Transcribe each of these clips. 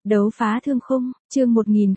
Đấu phá thương khung, chương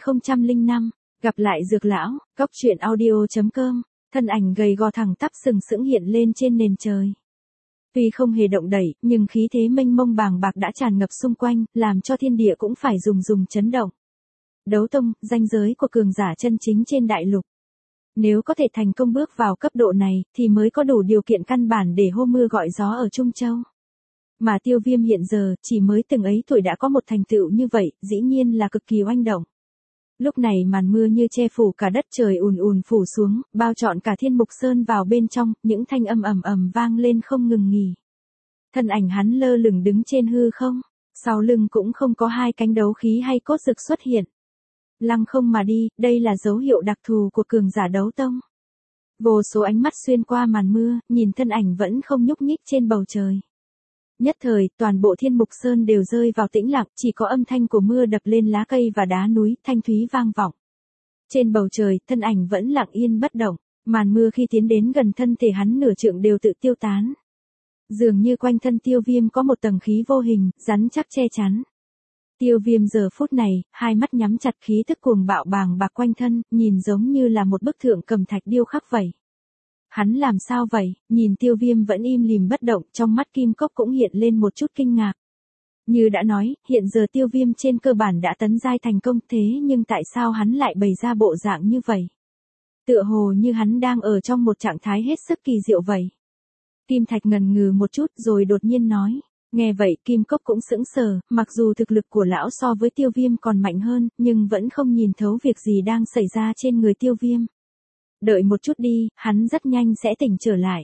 1005, gặp lại Dược lão, góc truyện audio.com, thân ảnh gầy gò thẳng tắp sừng sững hiện lên trên nền trời. Tuy không hề động đẩy, nhưng khí thế mênh mông bàng bạc đã tràn ngập xung quanh, làm cho thiên địa cũng phải rùng chấn động. Đấu tông, ranh giới của cường giả chân chính trên đại lục. Nếu có thể thành công bước vào cấp độ này, thì mới có đủ điều kiện căn bản để hô mưa gọi gió ở Trung Châu. Mà Tiêu Viêm hiện giờ, chỉ mới từng ấy tuổi đã có một thành tựu như vậy, dĩ nhiên là cực kỳ oanh động. Lúc này màn mưa như che phủ cả đất trời ùn phủ xuống, bao trọn cả Thiên Mục Sơn vào bên trong, những thanh âm ầm vang lên không ngừng nghỉ. Thân ảnh hắn lơ lửng đứng trên hư không, sau lưng cũng không có hai cánh đấu khí hay cốt dực xuất hiện. Lăng không mà đi, đây là dấu hiệu đặc thù của cường giả đấu tông. Vô số ánh mắt xuyên qua màn mưa, nhìn thân ảnh vẫn không nhúc nhích trên bầu trời. Nhất thời, toàn bộ Thiên Mục Sơn đều rơi vào tĩnh lặng, chỉ có âm thanh của mưa đập lên lá cây và đá núi, thanh thúy vang vọng. Trên bầu trời, thân ảnh vẫn lặng yên bất động, màn mưa khi tiến đến gần thân thể hắn nửa trượng đều tự tiêu tán. Dường như quanh thân Tiêu Viêm có một tầng khí vô hình, rắn chắc che chắn. Tiêu Viêm giờ phút này, hai mắt nhắm chặt, khí tức cuồng bạo bàng bạc quanh thân, nhìn giống như là một bức tượng cầm thạch điêu khắc vậy. Hắn làm sao vậy? Nhìn Tiêu Viêm vẫn im lìm bất động, trong mắt Kim Cốc cũng hiện lên một chút kinh ngạc. Như đã nói, hiện giờ Tiêu Viêm trên cơ bản đã tấn giai thành công, thế nhưng tại sao hắn lại bày ra bộ dạng như vậy? Tựa hồ như hắn đang ở trong một trạng thái hết sức kỳ diệu vậy. Kim Thạch ngần ngừ một chút rồi đột nhiên nói. Nghe vậy Kim Cốc cũng sững sờ, mặc dù thực lực của lão so với Tiêu Viêm còn mạnh hơn, nhưng vẫn không nhìn thấu việc gì đang xảy ra trên người Tiêu Viêm. Đợi một chút đi, hắn rất nhanh sẽ tỉnh trở lại.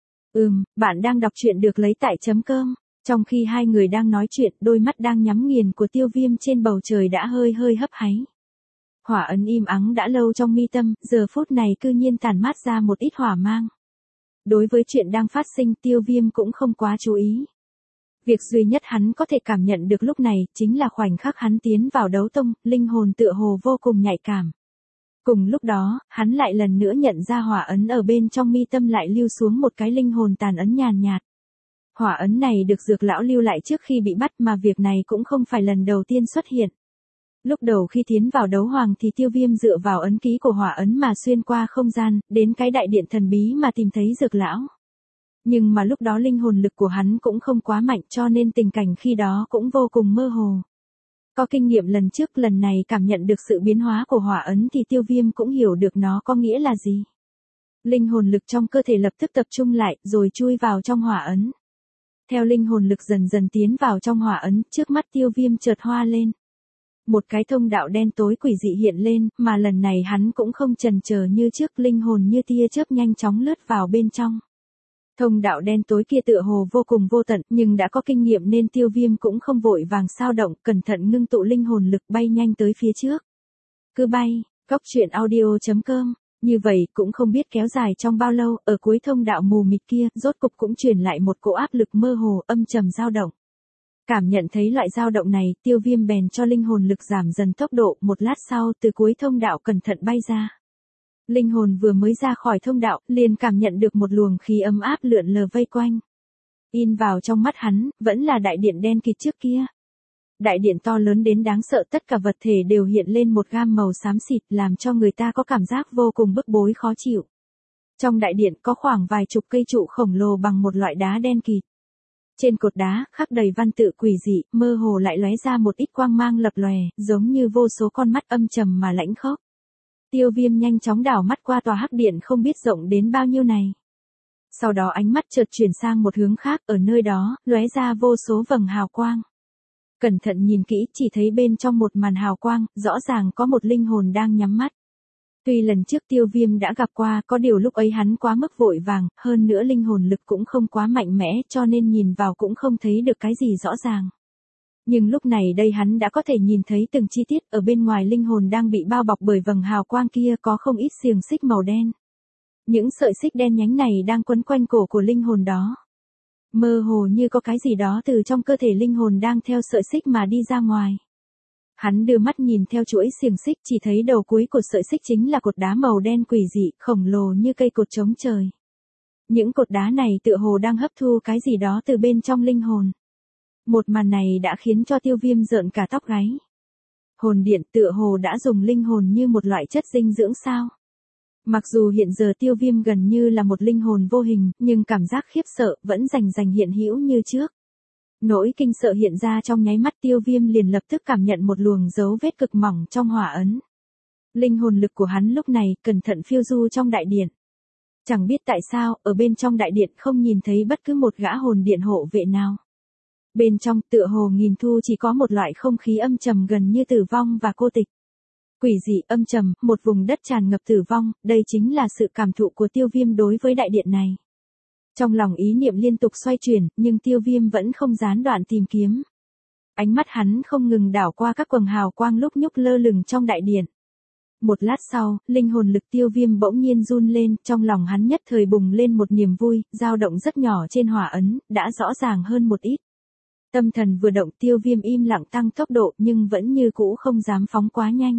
Bạn đang đọc truyện được lấy tại .com. Trong khi hai người đang nói chuyện, đôi mắt đang nhắm nghiền của Tiêu Viêm trên bầu trời đã hơi hấp háy. Hỏa ấn im ắng đã lâu trong mi tâm, giờ phút này cư nhiên tản mát ra một ít hỏa mang. Đối với chuyện đang phát sinh, Tiêu Viêm cũng không quá chú ý. Việc duy nhất hắn có thể cảm nhận được lúc này, chính là khoảnh khắc hắn tiến vào đấu tông, linh hồn tựa hồ vô cùng nhạy cảm. Cùng lúc đó, hắn lại lần nữa nhận ra hỏa ấn ở bên trong mi tâm lại lưu xuống một cái linh hồn tàn ấn nhàn nhạt. Hỏa ấn này được Dược lão lưu lại trước khi bị bắt, mà việc này cũng không phải lần đầu tiên xuất hiện. Lúc đầu khi tiến vào đấu hoàng thì Tiêu Viêm dựa vào ấn ký của hỏa ấn mà xuyên qua không gian, đến cái đại điện thần bí mà tìm thấy Dược lão. Nhưng mà lúc đó linh hồn lực của hắn cũng không quá mạnh, cho nên tình cảnh khi đó cũng vô cùng mơ hồ. Có kinh nghiệm lần trước, lần này cảm nhận được sự biến hóa của hỏa ấn thì Tiêu Viêm cũng hiểu được nó có nghĩa là gì. Linh hồn lực trong cơ thể lập tức tập trung lại, rồi chui vào trong hỏa ấn. Theo linh hồn lực dần tiến vào trong hỏa ấn, trước mắt Tiêu Viêm chợt hoa lên. Một cái thông đạo đen tối quỷ dị hiện lên, mà lần này hắn cũng không chần chờ như trước, linh hồn như tia chớp nhanh chóng lướt vào bên trong. Thông đạo đen tối kia tựa hồ vô cùng vô tận, nhưng đã có kinh nghiệm nên Tiêu Viêm cũng không vội vàng sao động, cẩn thận ngưng tụ linh hồn lực bay nhanh tới phía trước. Cứ bay, góc truyện audio.com, như vậy cũng không biết kéo dài trong bao lâu, ở cuối thông đạo mù mịt kia, rốt cục cũng truyền lại một cỗ áp lực mơ hồ, âm trầm dao động. Cảm nhận thấy loại dao động này, Tiêu Viêm bèn cho linh hồn lực giảm dần tốc độ, một lát sau từ cuối thông đạo cẩn thận bay ra. Linh hồn vừa mới ra khỏi thông đạo, liền cảm nhận được một luồng khí ấm áp lượn lờ vây quanh. In vào trong mắt hắn, vẫn là đại điện đen kịt trước kia. Đại điện to lớn đến đáng sợ, tất cả vật thể đều hiện lên một gam màu xám xịt, làm cho người ta có cảm giác vô cùng bức bối khó chịu. Trong đại điện có khoảng vài chục cây trụ khổng lồ bằng một loại đá đen kịt. Trên cột đá, khắc đầy văn tự quỷ dị, mơ hồ lại lóe ra một ít quang mang lập lòe, giống như vô số con mắt âm trầm mà lãnh khốc. Tiêu Viêm nhanh chóng đảo mắt qua tòa hắc điện không biết rộng đến bao nhiêu này. Sau đó ánh mắt chợt chuyển sang một hướng khác, ở nơi đó, lóe ra vô số vầng hào quang. Cẩn thận nhìn kỹ, chỉ thấy bên trong một màn hào quang, rõ ràng có một linh hồn đang nhắm mắt. Tuy lần trước Tiêu Viêm đã gặp qua, có điều lúc ấy hắn quá mức vội vàng, hơn nữa linh hồn lực cũng không quá mạnh mẽ, cho nên nhìn vào cũng không thấy được cái gì rõ ràng. Nhưng lúc này đây hắn đã có thể nhìn thấy từng chi tiết, ở bên ngoài linh hồn đang bị bao bọc bởi vầng hào quang kia có không ít xiềng xích màu đen. Những sợi xích đen nhánh này đang quấn quanh cổ của linh hồn đó. Mơ hồ như có cái gì đó từ trong cơ thể linh hồn đang theo sợi xích mà đi ra ngoài. Hắn đưa mắt nhìn theo chuỗi xiềng xích, chỉ thấy đầu cuối của sợi xích chính là cột đá màu đen quỷ dị, khổng lồ như cây cột chống trời. Những cột đá này tựa hồ đang hấp thu cái gì đó từ bên trong linh hồn. Một màn này đã khiến cho Tiêu Viêm rợn cả tóc gáy. Hồn điện tựa hồ đã dùng linh hồn như một loại chất dinh dưỡng sao? Mặc dù hiện giờ Tiêu Viêm gần như là một linh hồn vô hình, nhưng cảm giác khiếp sợ vẫn rành rành hiện hữu như trước. Nỗi kinh sợ hiện ra trong nháy mắt, Tiêu Viêm liền lập tức cảm nhận một luồng dấu vết cực mỏng trong hỏa ấn. Linh hồn lực của hắn lúc này cẩn thận phiêu du trong đại điện. Chẳng biết tại sao, ở bên trong đại điện không nhìn thấy bất cứ một gã hồn điện hộ vệ nào. Bên trong tựa hồ nghìn thu chỉ có một loại không khí âm trầm gần như tử vong và cô tịch. Quỷ dị âm trầm, một vùng đất tràn ngập tử vong, đây chính là sự cảm thụ của Tiêu Viêm đối với đại điện này. Trong lòng ý niệm liên tục xoay chuyển, nhưng Tiêu Viêm vẫn không gián đoạn tìm kiếm. Ánh mắt hắn không ngừng đảo qua các quầng hào quang lúc nhúc lơ lửng trong đại điện. Một lát sau, linh hồn lực Tiêu Viêm bỗng nhiên run lên, trong lòng hắn nhất thời bùng lên một niềm vui, dao động rất nhỏ trên hỏa ấn, đã rõ ràng hơn một ít. Tâm thần vừa động, Tiêu Viêm im lặng tăng tốc độ nhưng vẫn như cũ không dám phóng quá nhanh.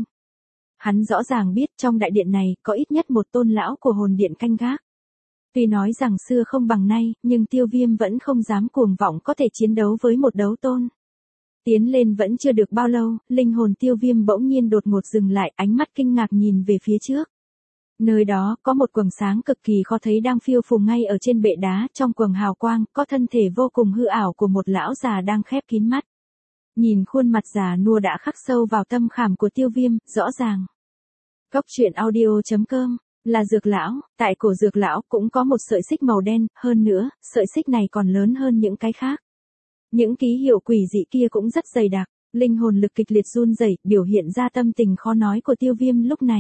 Hắn rõ ràng biết trong đại điện này có ít nhất một tôn lão của hồn điện canh gác. Tuy nói rằng xưa không bằng nay, nhưng Tiêu Viêm vẫn không dám cuồng vọng có thể chiến đấu với một đấu tôn. Tiến lên vẫn chưa được bao lâu, linh hồn Tiêu Viêm bỗng nhiên đột ngột dừng lại, ánh mắt kinh ngạc nhìn về phía trước. Nơi đó có một quầng sáng cực kỳ khó thấy đang phiêu phù ngay ở trên bệ đá, trong quầng hào quang có thân thể vô cùng hư ảo của một lão già đang khép kín mắt. Nhìn khuôn mặt già nua đã khắc sâu vào tâm khảm của Tiêu Viêm, rõ ràng. Cốc truyện audio.com là dược lão, tại cổ dược lão cũng có một sợi xích màu đen, hơn nữa, sợi xích này còn lớn hơn những cái khác. Những ký hiệu quỷ dị kia cũng rất dày đặc, linh hồn lực kịch liệt run rẩy, biểu hiện ra tâm tình khó nói của Tiêu Viêm lúc này.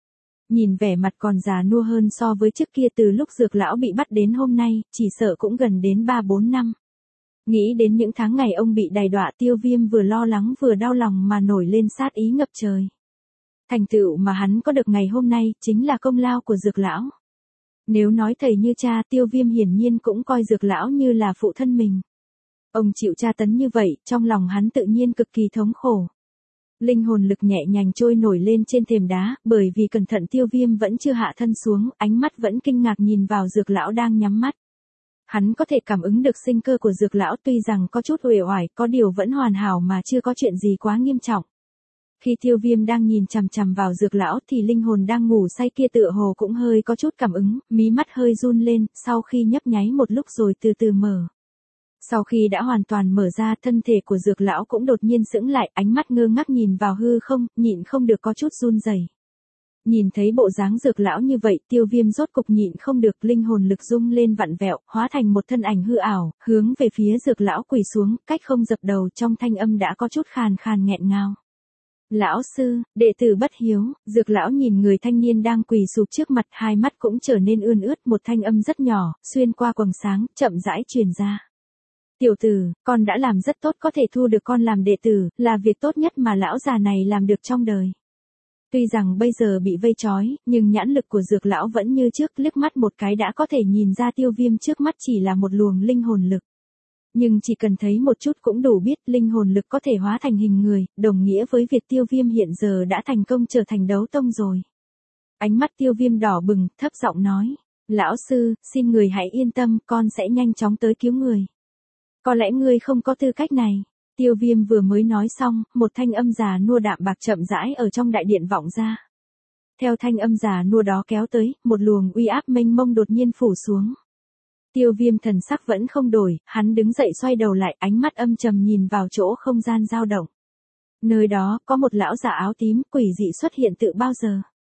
Nhìn vẻ mặt còn già nua hơn so với trước kia từ lúc dược lão bị bắt đến hôm nay, chỉ sợ cũng gần đến 3-4 năm. Nghĩ đến những tháng ngày ông bị đày đọa, Tiêu Viêm vừa lo lắng vừa đau lòng mà nổi lên sát ý ngập trời. Thành tựu mà hắn có được ngày hôm nay, chính là công lao của dược lão. Nếu nói thầy như cha, Tiêu Viêm hiển nhiên cũng coi dược lão như là phụ thân mình. Ông chịu tra tấn như vậy, trong lòng hắn tự nhiên cực kỳ thống khổ. Linh hồn lực nhẹ nhàng trôi nổi lên trên thềm đá, bởi vì cẩn thận Tiêu Viêm vẫn chưa hạ thân xuống, ánh mắt vẫn kinh ngạc nhìn vào dược lão đang nhắm mắt. Hắn có thể cảm ứng được sinh cơ của dược lão, tuy rằng có chút uể oải, có điều vẫn hoàn hảo mà chưa có chuyện gì quá nghiêm trọng. Khi Tiêu Viêm đang nhìn chằm chằm vào dược lão thì linh hồn đang ngủ say kia tựa hồ cũng hơi có chút cảm ứng, mí mắt hơi run lên, sau khi nhấp nháy một lúc rồi từ từ mở. Sau khi đã hoàn toàn mở ra, thân thể của dược lão cũng đột nhiên sững lại, ánh mắt ngơ ngác nhìn vào hư không, nhịn không được có chút run rẩy. Nhìn thấy bộ dáng dược lão như vậy, Tiêu Viêm rốt cục nhịn không được, linh hồn lực rung lên vặn vẹo, hóa thành một thân ảnh hư ảo, hướng về phía dược lão quỳ xuống, cách không dập đầu, trong thanh âm đã có chút khàn khàn nghẹn ngào. Lão sư, đệ tử bất hiếu. Dược lão nhìn người thanh niên đang quỳ sụp trước mặt, hai mắt cũng trở nên ươn ướt, một thanh âm rất nhỏ, xuyên qua quầng sáng, chậm rãi truyền ra. Tiểu tử, con đã làm rất tốt, có thể thu được con làm đệ tử, là việc tốt nhất mà lão già này làm được trong đời. Tuy rằng bây giờ bị vây trói, nhưng nhãn lực của dược lão vẫn như trước, liếc mắt một cái đã có thể nhìn ra Tiêu Viêm trước mắt chỉ là một luồng linh hồn lực. Nhưng chỉ cần thấy một chút cũng đủ biết linh hồn lực có thể hóa thành hình người, đồng nghĩa với việc Tiêu Viêm hiện giờ đã thành công trở thành đấu tông rồi. Ánh mắt Tiêu Viêm đỏ bừng, thấp giọng nói, lão sư, xin người hãy yên tâm, con sẽ nhanh chóng tới cứu người. Có lẽ ngươi không có tư cách này. Tiêu Viêm vừa mới nói xong, một thanh âm già nua đạm bạc chậm rãi ở trong đại điện vọng ra. Theo thanh âm già nua đó kéo tới, một luồng uy áp mênh mông đột nhiên phủ xuống. Tiêu Viêm thần sắc vẫn không đổi, hắn đứng dậy xoay đầu lại, ánh mắt âm trầm nhìn vào chỗ không gian dao động. Nơi đó, có một lão già áo tím, quỷ dị xuất hiện tự bao giờ.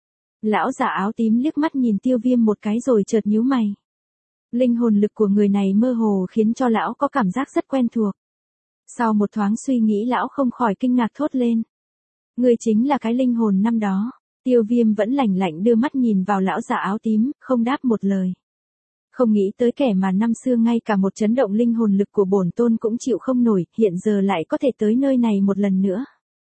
Lão già áo tím liếc mắt nhìn Tiêu Viêm một cái rồi chợt nhíu mày. Linh hồn lực của người này mơ hồ khiến cho lão có cảm giác rất quen thuộc. Sau một thoáng suy nghĩ, lão không khỏi kinh ngạc thốt lên. Người chính là cái linh hồn năm đó. Tiêu Viêm vẫn lạnh lạnh đưa mắt nhìn vào lão già áo tím, không đáp một lời. Không nghĩ tới kẻ mà năm xưa ngay cả một chấn động linh hồn lực của bổn tôn cũng chịu không nổi, hiện giờ lại có thể tới nơi này một lần nữa.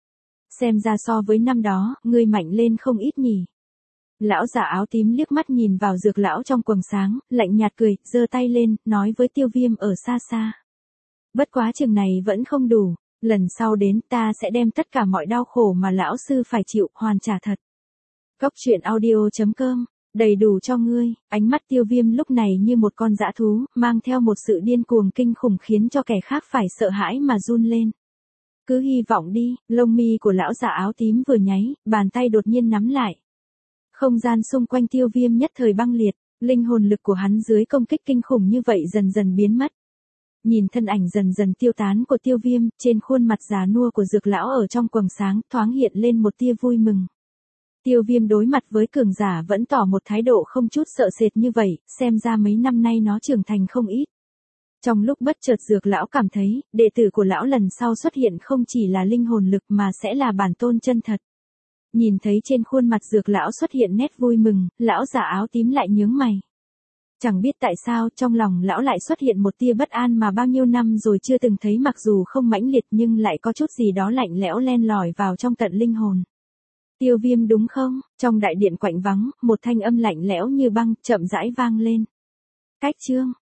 Xem ra so với năm đó, ngươi mạnh lên không ít nhỉ. Lão già áo tím liếc mắt nhìn vào dược lão trong quầng sáng, lạnh nhạt cười, giơ tay lên, nói với Tiêu Viêm ở xa xa. Bất quá chừng này vẫn không đủ, lần sau đến ta sẽ đem tất cả mọi đau khổ mà lão sư phải chịu, hoàn trả thật. Cốc truyện audio.com, đầy đủ cho ngươi. Ánh mắt Tiêu Viêm lúc này như một con dã thú, mang theo một sự điên cuồng kinh khủng khiến cho kẻ khác phải sợ hãi mà run lên. Cứ hy vọng đi, lông mi của lão già áo tím vừa nháy, bàn tay đột nhiên nắm lại. Không gian xung quanh Tiêu Viêm nhất thời băng liệt, linh hồn lực của hắn dưới công kích kinh khủng như vậy dần dần biến mất. Nhìn thân ảnh dần dần tiêu tán của Tiêu Viêm, trên khuôn mặt già nua của Dược lão ở trong quầng sáng thoáng hiện lên một tia vui mừng. Tiêu Viêm đối mặt với cường giả vẫn tỏ một thái độ không chút sợ sệt như vậy, xem ra mấy năm nay nó trưởng thành không ít. Trong lúc bất chợt Dược lão cảm thấy, đệ tử của lão lần sau xuất hiện không chỉ là linh hồn lực mà sẽ là bản tôn chân thật. Nhìn thấy trên khuôn mặt Dược lão xuất hiện nét vui mừng, lão già áo tím lại nhướng mày. Chẳng biết tại sao trong lòng lão lại xuất hiện một tia bất an mà bao nhiêu năm rồi chưa từng thấy, mặc dù không mãnh liệt nhưng lại có chút gì đó lạnh lẽo len lỏi vào trong tận linh hồn. Tiêu Viêm đúng không? Trong đại điện quạnh vắng, một thanh âm lạnh lẽo như băng chậm rãi vang lên. Cách chương